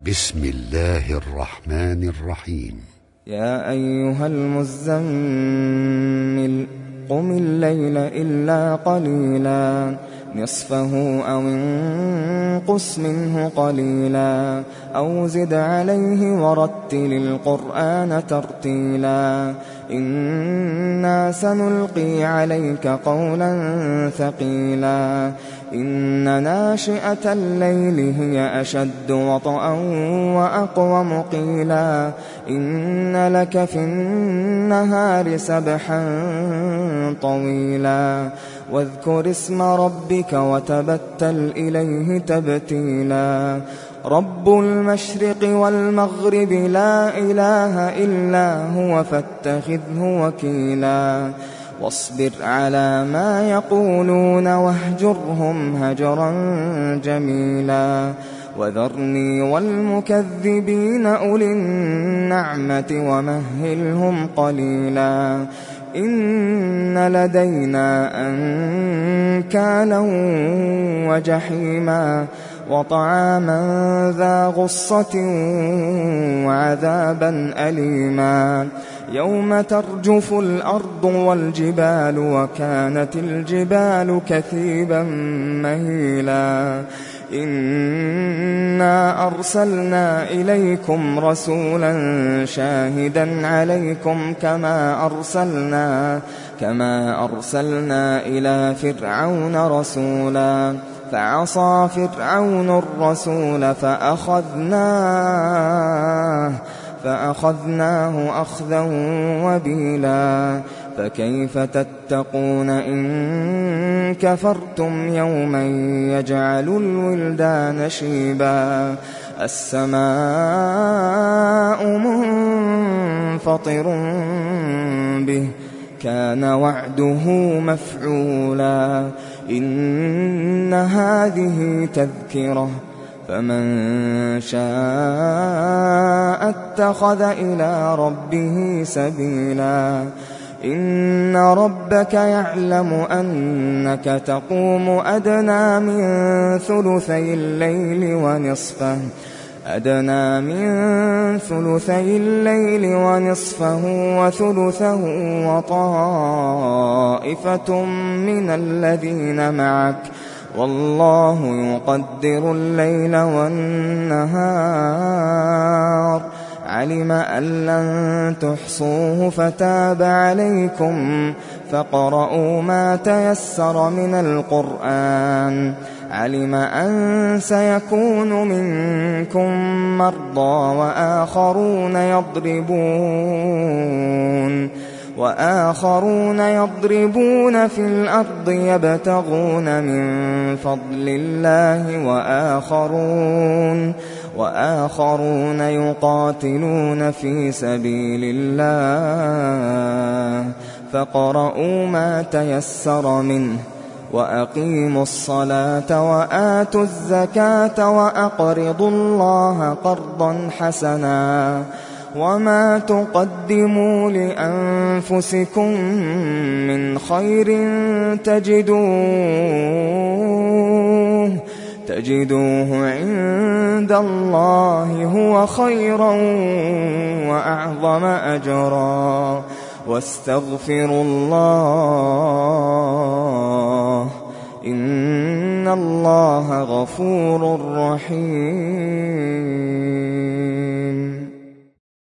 بسم الله الرحمن الرحيم. يا أيها المزمل قم الليل إلا قليلا نصفه أو انقص منه قليلا أو زد عليه ورتل القرآن ترتيلا إنا سنلقي عليك قولا ثقيلا إن ناشئة الليل هي أشد وطئا وأقوم قيلا إن لك في النهار سبحا طويلا واذكر اسم ربك وتبتل إليه تبتيلا رب المشرق والمغرب لا إله إلا هو فاتخذه وكيلا واصبر على ما يقولون واهجرهم هجرا جميلا وذرني والمكذبين أولي النعمة ومهلهم قليلا إن لدينا أنكالا وجحيما وطعاما ذا غصة وعذابا أليما يوم ترجف الأرض والجبال وكانت الجبال كثيبا مهيلا إنا أرسلنا إليكم رسولا شاهدا عليكم كما أرسلنا إلى فرعون رسولا فعصى فرعون الرسول فأخذناه أخذا وبيلا فكيف تتقون إن كفرتم يوما يجعل الولدان شيبا السماء منفطر به كان وعده مفعولا إن هذه تذكرة فمن شاء اتخذ إلى ربه سبيلا إن ربك يعلم أنك تقوم أدنى من ثلثي الليل ونصفه وثلثه وطائفة من الذين معك والله يقدر الليل والنهار علم أن لن تحصوه فتاب عليكم فاقرؤوا ما تيسر من القرآن علم أن سيكون منكم مرضى وآخرون يضربون في الأرض يبتغون من فضل الله وآخرون يقاتلون في سبيل الله فاقرؤوا ما تيسر منه وأقيموا الصلاة وآتوا الزكاة وأقرضوا الله قرضا حسنا وما تقدموا لأنفسكم من خير تجدوه عند الله هو خيرا وأعظم أجرا واستغفروا الله إن الله غفور رحيم.